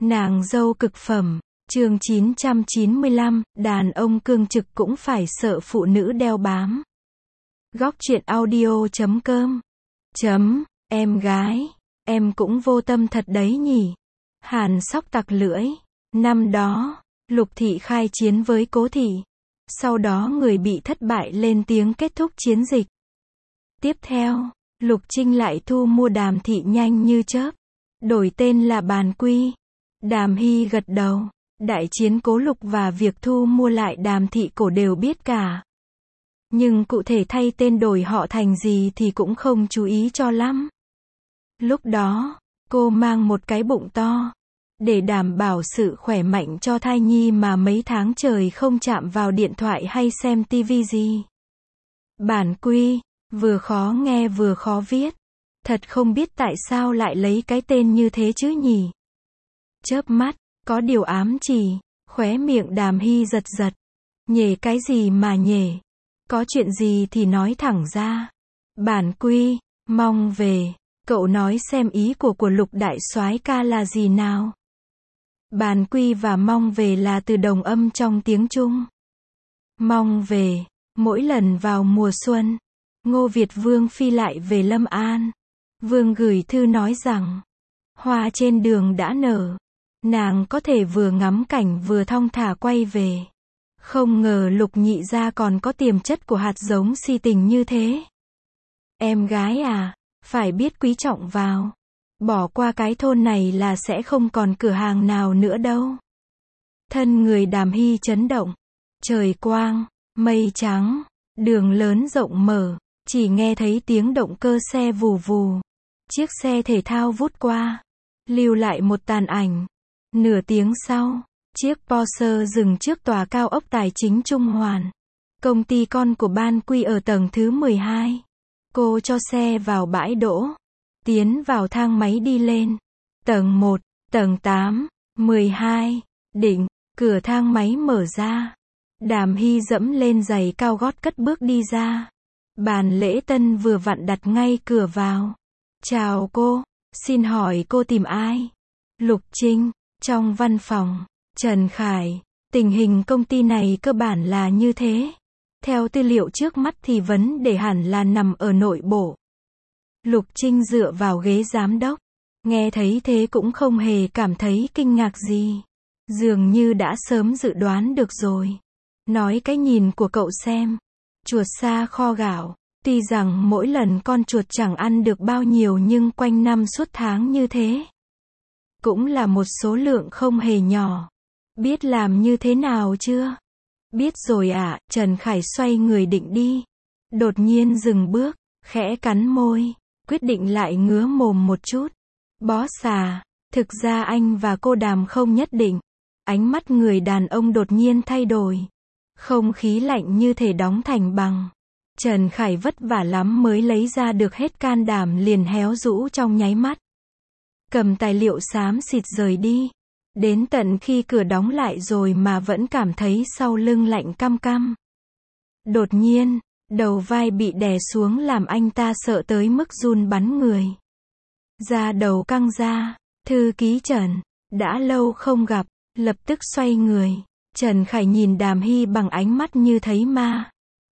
Nàng dâu cực phẩm, chương 995, đàn ông cương trực cũng phải sợ phụ nữ đeo bám. Góc truyện audio.com Em gái, em cũng vô tâm thật đấy nhỉ. Hàn Sóc tặc lưỡi. Năm đó, Lục Thị khai chiến với Cố Thị. Sau đó người bị thất bại lên tiếng kết thúc chiến dịch. Tiếp theo, Lục Trinh lại thu mua Đàm Thị nhanh như chớp. Đổi tên là Bàn Quy. Đàm Hy gật đầu. Đại chiến Cố Lục và việc thu mua lại Đàm Thị cổ đều biết cả. Nhưng cụ thể thay tên đổi họ thành gì thì cũng không chú ý cho lắm. Lúc đó, cô mang một cái bụng to. Để đảm bảo sự khỏe mạnh cho thai nhi mà mấy tháng trời không chạm vào điện thoại hay xem tivi gì. Bản Quy, vừa khó nghe vừa khó viết. Thật không biết tại sao lại lấy cái tên như thế chứ nhỉ. Chớp mắt, có điều ám chỉ, khóe miệng Đàm Hy giật giật. Nhề cái gì mà nhề. Có chuyện gì thì nói thẳng ra. Bản Quy, mong về. Cậu nói xem ý của Lục đại soái ca là gì nào. Bàn Quy và mong về là từ đồng âm trong tiếng Trung. Mong về, mỗi lần vào mùa xuân, Ngô Việt Vương phi lại về Lâm An. Vương gửi thư nói rằng, hoa trên đường đã nở, nàng có thể vừa ngắm cảnh vừa thong thả quay về. Không ngờ Lục nhị gia còn có tiềm chất của hạt giống si tình như thế. Em gái à, phải biết quý trọng vào. Bỏ qua cái thôn này là sẽ không còn cửa hàng nào nữa đâu. Thân người Đàm Hy chấn động. Trời quang, mây trắng, đường lớn rộng mở, chỉ nghe thấy tiếng động cơ xe vù vù. Chiếc xe thể thao vút qua, lưu lại một tàn ảnh. Nửa tiếng sau, chiếc Porsche dừng trước tòa cao ốc tài chính Trung Hoàn. Công ty con của Ban Quy ở tầng thứ 12. Cô cho xe vào bãi đỗ. Tiến vào thang máy đi lên. Tầng 1, tầng 8, 12, đỉnh, cửa thang máy mở ra. Đàm Hy dẫm lên giày cao gót cất bước đi ra. Bàn lễ tân vừa vặn đặt ngay cửa vào. Chào cô, xin hỏi cô tìm ai? Lục Trinh, trong văn phòng. Trần Khải, tình hình công ty này cơ bản là như thế. Theo tư liệu trước mắt thì vấn đề hẳn là nằm ở nội bộ. Lục Trinh dựa vào ghế giám đốc. Nghe thấy thế cũng không hề cảm thấy kinh ngạc gì. Dường như đã sớm dự đoán được rồi. Nói cái nhìn của cậu xem. Chuột xa kho gạo. Tuy rằng mỗi lần con chuột chẳng ăn được bao nhiêu nhưng quanh năm suốt tháng như thế. Cũng là một số lượng không hề nhỏ. Biết làm như thế nào chưa? Biết rồi ạ. Trần Khải xoay người định đi. Đột nhiên dừng bước, khẽ cắn môi. Quyết định lại ngứa mồm một chút. Bó xà, thực ra anh và cô Đàm không nhất định. Ánh mắt người đàn ông đột nhiên thay đổi. Không khí lạnh như thể đóng thành bằng. Trần Khải vất vả lắm mới lấy ra được hết can đảm liền héo rũ trong nháy mắt. Cầm tài liệu xám xịt rời đi. Đến tận khi cửa đóng lại rồi mà vẫn cảm thấy sau lưng lạnh căm căm. Đột nhiên, đầu vai bị đè xuống làm anh ta sợ tới mức run bắn người. Da đầu căng ra, thư ký Trần, đã lâu không gặp, lập tức xoay người. Trần Khải nhìn Đàm Hy bằng ánh mắt như thấy ma.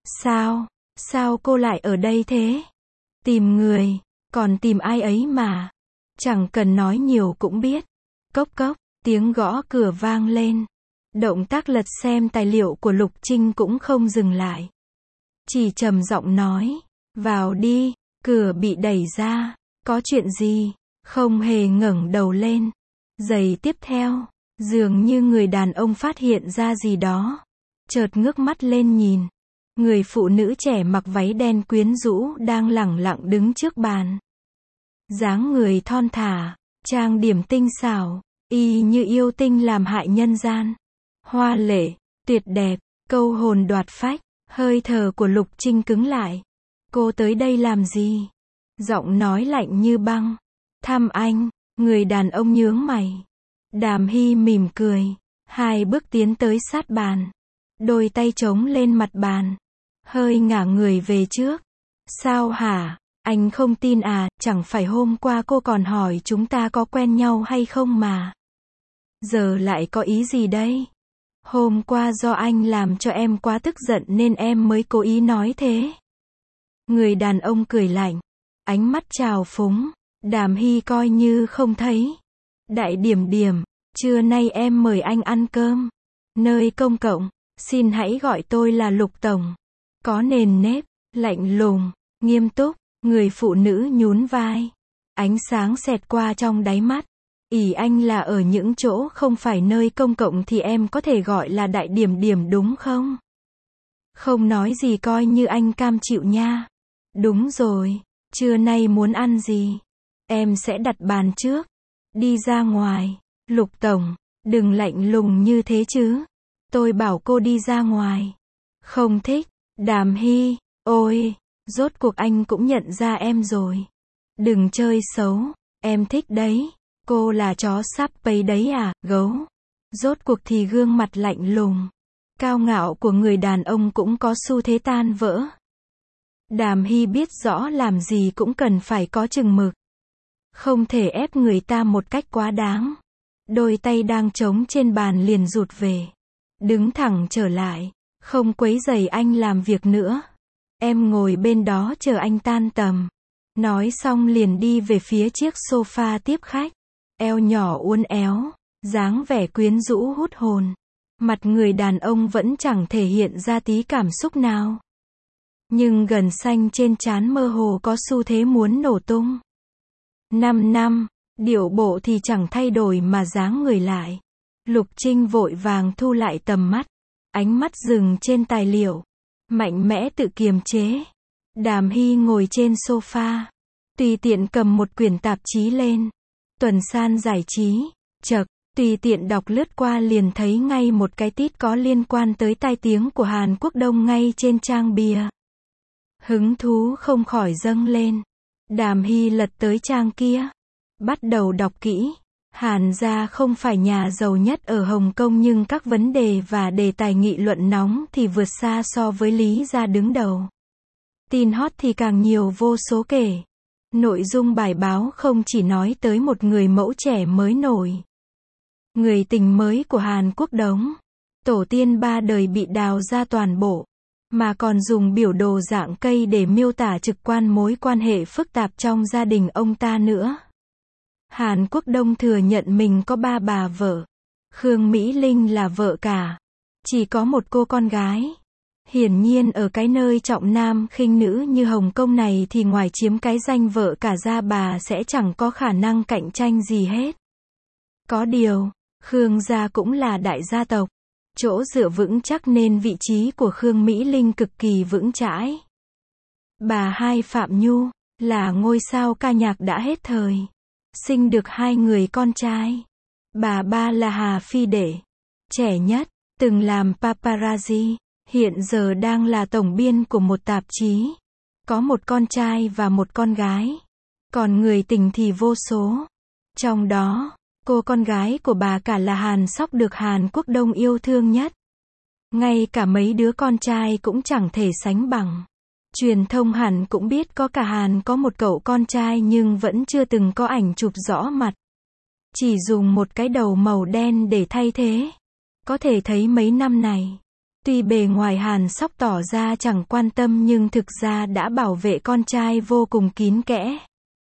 Sao cô lại ở đây thế? Tìm người, còn tìm ai ấy mà. Chẳng cần nói nhiều cũng biết. Cốc cốc, tiếng gõ cửa vang lên. Động tác lật xem tài liệu của Lục Trinh cũng không dừng lại. Chỉ trầm giọng nói, vào đi. Cửa bị đẩy ra. Có chuyện gì? Không hề ngẩng đầu lên. Giây tiếp theo, dường như người đàn ông phát hiện ra gì đó. Chợt ngước mắt lên nhìn. Người phụ nữ trẻ mặc váy đen quyến rũ đang lẳng lặng đứng trước bàn. Dáng người thon thả, trang điểm tinh xảo, y như yêu tinh làm hại nhân gian. Hoa lệ, tuyệt đẹp, câu hồn đoạt phách. Hơi thở của Lục Trinh cứng lại. Cô tới đây làm gì? Giọng nói lạnh như băng. Thăm anh. Người đàn ông nhướng mày. Đàm Hy mỉm cười. Hai bước tiến tới sát bàn. Đôi tay chống lên mặt bàn. Hơi ngả người về trước. Sao hả? Anh không tin à? Chẳng phải hôm qua cô còn hỏi chúng ta có quen nhau hay không mà. Giờ lại có ý gì đây? Hôm qua do anh làm cho em quá tức giận nên em mới cố ý nói thế. Người đàn ông cười lạnh, ánh mắt trào phúng. Đàm Hy coi như không thấy. Đại Điểm Điểm, trưa nay em mời anh ăn cơm. Nơi công cộng, xin hãy gọi tôi là Lục Tổng. Có nền nếp, lạnh lùng, nghiêm túc, người phụ nữ nhún vai. Ánh sáng xẹt qua trong đáy mắt. Ý anh là ở những chỗ không phải nơi công cộng thì em có thể gọi là Đại Điểm Điểm đúng không? Không nói gì coi như anh cam chịu nha. Đúng rồi, trưa nay muốn ăn gì? Em sẽ đặt bàn trước. Đi ra ngoài. Lục Tổng, đừng lạnh lùng như thế chứ. Tôi bảo cô đi ra ngoài. Không thích. Đàm Hy, ôi, rốt cuộc anh cũng nhận ra em rồi. Đừng chơi xấu, em thích đấy. Cô là chó sắp pấy đấy à, gấu. Rốt cuộc thì gương mặt lạnh lùng, cao ngạo của người đàn ông cũng có xu thế tan vỡ. Đàm Hy biết rõ làm gì cũng cần phải có chừng mực. Không thể ép người ta một cách quá đáng. Đôi tay đang trống trên bàn liền rụt về. Đứng thẳng trở lại. Không quấy rầy anh làm việc nữa. Em ngồi bên đó chờ anh tan tầm. Nói xong liền đi về phía chiếc sofa tiếp khách. Eo nhỏ uốn éo, dáng vẻ quyến rũ hút hồn. Mặt người đàn ông vẫn chẳng thể hiện ra tí cảm xúc nào. Nhưng gân xanh trên trán mơ hồ có xu thế muốn nổ tung. 5 năm, điệu bộ thì chẳng thay đổi mà dáng người lại. Lục Trinh vội vàng thu lại tầm mắt. Ánh mắt dừng trên tài liệu. Mạnh mẽ tự kiềm chế. Đàm Hy ngồi trên sofa. Tùy tiện cầm một quyển tạp chí lên. Tuần san giải trí. Chậc, tùy tiện đọc lướt qua liền thấy ngay một cái tít có liên quan tới tai tiếng của Hàn Quốc Đông ngay trên trang bìa. Hứng thú không khỏi dâng lên. Đàm Hy lật tới trang kia. Bắt đầu đọc kỹ. Hàn gia không phải nhà giàu nhất ở Hồng Kông nhưng các vấn đề và đề tài nghị luận nóng thì vượt xa so với Lý gia đứng đầu. Tin hot thì càng nhiều vô số kể. Nội dung bài báo không chỉ nói tới một người mẫu trẻ mới nổi. Người tình mới của Hàn Quốc Đống. Tổ tiên 3 đời bị đào ra toàn bộ. Mà còn dùng biểu đồ dạng cây để miêu tả trực quan mối quan hệ phức tạp trong gia đình ông ta nữa. Hàn Quốc Đông thừa nhận mình có 3 bà vợ. Khương Mỹ Linh là vợ cả. Chỉ có một cô con gái. Hiển nhiên ở cái nơi trọng nam khinh nữ như Hồng Kông này thì ngoài chiếm cái danh vợ cả ra bà sẽ chẳng có khả năng cạnh tranh gì hết. Có điều, Khương gia cũng là đại gia tộc. Chỗ dựa vững chắc nên vị trí của Khương Mỹ Linh cực kỳ vững chãi. Bà hai Phạm Nhu, là ngôi sao ca nhạc đã hết thời. Sinh được 2 người con trai. Bà ba là Hà Phi Đệ. Trẻ nhất, từng làm paparazzi. Hiện giờ đang là tổng biên của một tạp chí. Có một con trai và một con gái. Còn người tình thì vô số. Trong đó, cô con gái của bà cả là Hàn Sóc được Hàn Quốc Đông yêu thương nhất. Ngay cả mấy đứa con trai cũng chẳng thể sánh bằng. Truyền thông hẳn cũng biết có cả Hàn có một cậu con trai nhưng vẫn chưa từng có ảnh chụp rõ mặt. Chỉ dùng một cái đầu màu đen để thay thế. Có thể thấy mấy năm này, tuy bề ngoài Hàn Sóc tỏ ra chẳng quan tâm nhưng thực ra đã bảo vệ con trai vô cùng kín kẽ.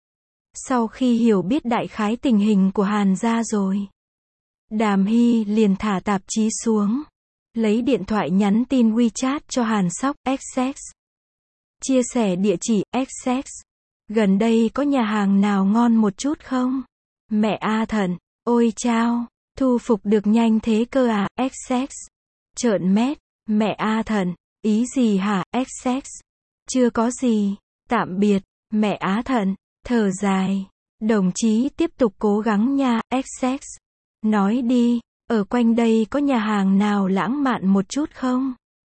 Sau khi hiểu biết đại khái tình hình của Hàn gia rồi, Đàm Hy liền thả tạp chí xuống. Lấy điện thoại nhắn tin WeChat cho Hàn Sóc, XX. Chia sẻ địa chỉ, XX. Gần đây có nhà hàng nào ngon một chút không? Mẹ A Thần, ôi chao, thu phục được nhanh thế cơ à, XX. Trợn mét, mẹ A Thần, ý gì hả, XX. Chưa có gì, tạm biệt, mẹ Á Thần, thở dài. Đồng chí tiếp tục cố gắng nha, XX. Nói đi, ở quanh đây có nhà hàng nào lãng mạn một chút không?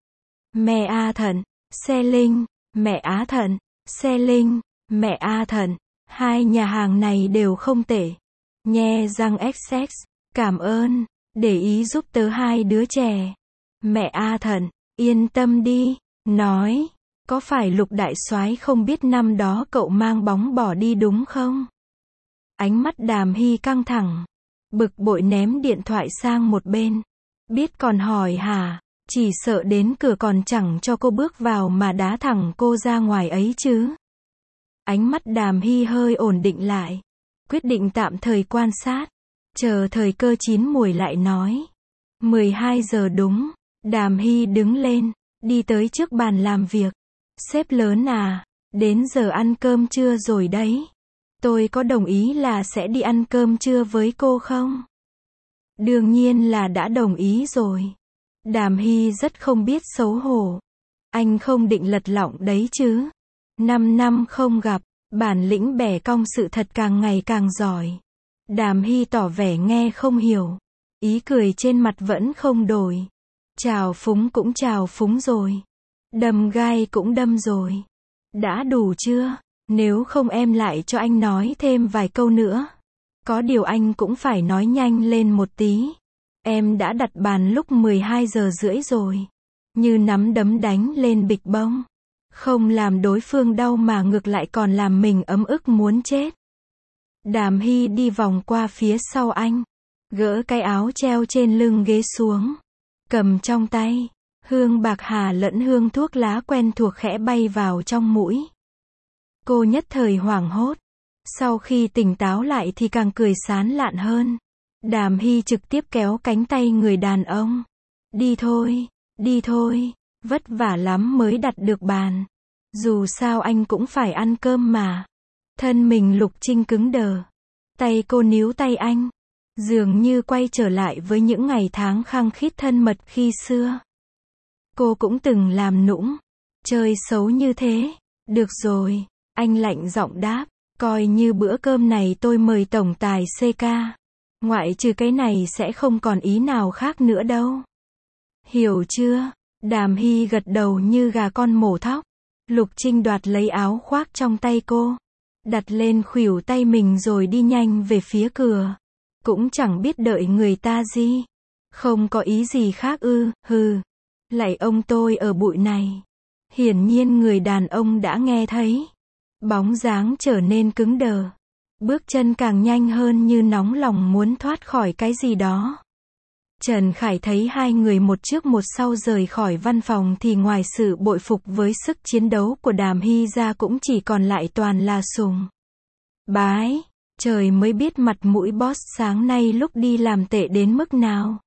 Mẹ A Thần, Xe Linh, mẹ Á Thần, Xe Linh, mẹ A Thần. 2 nhà hàng này đều không tệ. Nhe răng XX, cảm ơn, để ý giúp tớ 2 đứa trẻ. Mẹ A Thần, yên tâm đi, nói, có phải Lục đại soái không biết năm đó cậu mang bóng bỏ đi đúng không? Ánh mắt Đàm Hy căng thẳng. bực bội ném điện thoại sang một bên. Biết còn hỏi hả? Chỉ sợ đến cửa còn chẳng cho cô bước vào mà đá thẳng cô ra ngoài ấy chứ. Ánh mắt Đàm Hy hơi ổn định lại. Quyết định tạm thời quan sát. Chờ thời cơ chín muồi lại nói. 12 giờ đúng. Đàm Hy đứng lên. Đi tới trước bàn làm việc. Sếp lớn à, đến giờ ăn cơm trưa rồi đấy. Tôi có đồng ý là sẽ đi ăn cơm trưa với cô không? Đương nhiên là đã đồng ý rồi. Đàm Hy rất không biết xấu hổ. Anh không định lật lọng đấy chứ. 5 năm không gặp, bản lĩnh bẻ cong sự thật càng ngày càng giỏi. Đàm Hy tỏ vẻ nghe không hiểu. Ý cười trên mặt vẫn không đổi. Chào phúng cũng chào phúng rồi. Đâm gai cũng đâm rồi. Đã đủ chưa? Nếu không em lại cho anh nói thêm vài câu nữa. Có điều anh cũng phải nói nhanh lên một tí. Em đã đặt bàn lúc 12 giờ rưỡi rồi. Như nắm đấm đánh lên bịch bông. Không làm đối phương đau mà ngược lại còn làm mình ấm ức muốn chết. Đàm Hy đi vòng qua phía sau anh. Gỡ cái áo treo trên lưng ghế xuống. Cầm trong tay. Hương bạc hà lẫn hương thuốc lá quen thuộc khẽ bay vào trong mũi. Cô nhất thời hoảng hốt. Sau khi tỉnh táo lại thì càng cười sán lạn hơn. Đàm Hy trực tiếp kéo cánh tay người đàn ông. Đi thôi, vất vả lắm mới đặt được bàn. Dù sao anh cũng phải ăn cơm mà. Thân mình Lục Trinh cứng đờ. Tay cô níu tay anh. Dường như quay trở lại với những ngày tháng khăng khít thân mật khi xưa. Cô cũng từng làm nũng. Chơi xấu như thế. Được rồi, anh lạnh giọng đáp. Coi như bữa cơm này tôi mời tổng tài CK. Ngoại trừ cái này sẽ không còn ý nào khác nữa đâu. Hiểu chưa? Đàm Hy gật đầu như gà con mổ thóc. Lục Trinh đoạt lấy áo khoác trong tay cô. Đặt lên khuỷu tay mình rồi đi nhanh về phía cửa. Cũng chẳng biết đợi người ta gì. Không có ý gì khác ư, hừ. Lạy ông tôi ở bụi này. Hiển nhiên người đàn ông đã nghe thấy. Bóng dáng trở nên cứng đờ. Bước chân càng nhanh hơn như nóng lòng muốn thoát khỏi cái gì đó. Trần Khải thấy hai người một trước một sau rời khỏi văn phòng thì ngoài sự bội phục với sức chiến đấu của Đàm Hy ra cũng chỉ còn lại toàn là sùng bái. Trời mới biết mặt mũi boss sáng nay lúc đi làm tệ đến mức nào.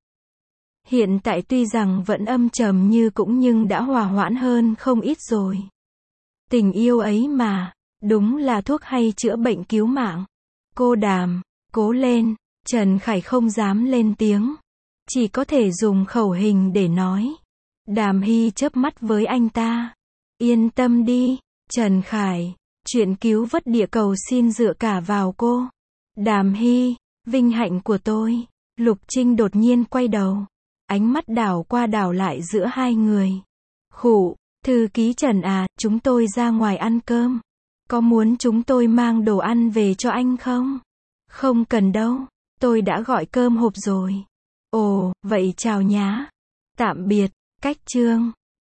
Hiện tại tuy rằng vẫn âm trầm như cũng nhưng đã hòa hoãn hơn không ít rồi. Tình yêu ấy mà, đúng là thuốc hay chữa bệnh cứu mạng. Cô Đàm, cố lên. Trần Khải không dám lên tiếng. Chỉ có thể dùng khẩu hình để nói. Đàm Hy chớp mắt với anh ta. Yên tâm đi, Trần Khải. Chuyện cứu vớt địa cầu xin dựa cả vào cô. Đàm Hy, vinh hạnh của tôi. Lục Trinh đột nhiên quay đầu. Ánh mắt đảo qua đảo lại giữa hai người. Khụ, thư ký Trần à, chúng tôi ra ngoài ăn cơm. Có muốn chúng tôi mang đồ ăn về cho anh không? Không cần đâu, tôi đã gọi cơm hộp rồi. Ồ, vậy chào nhá. Tạm biệt, cách chương.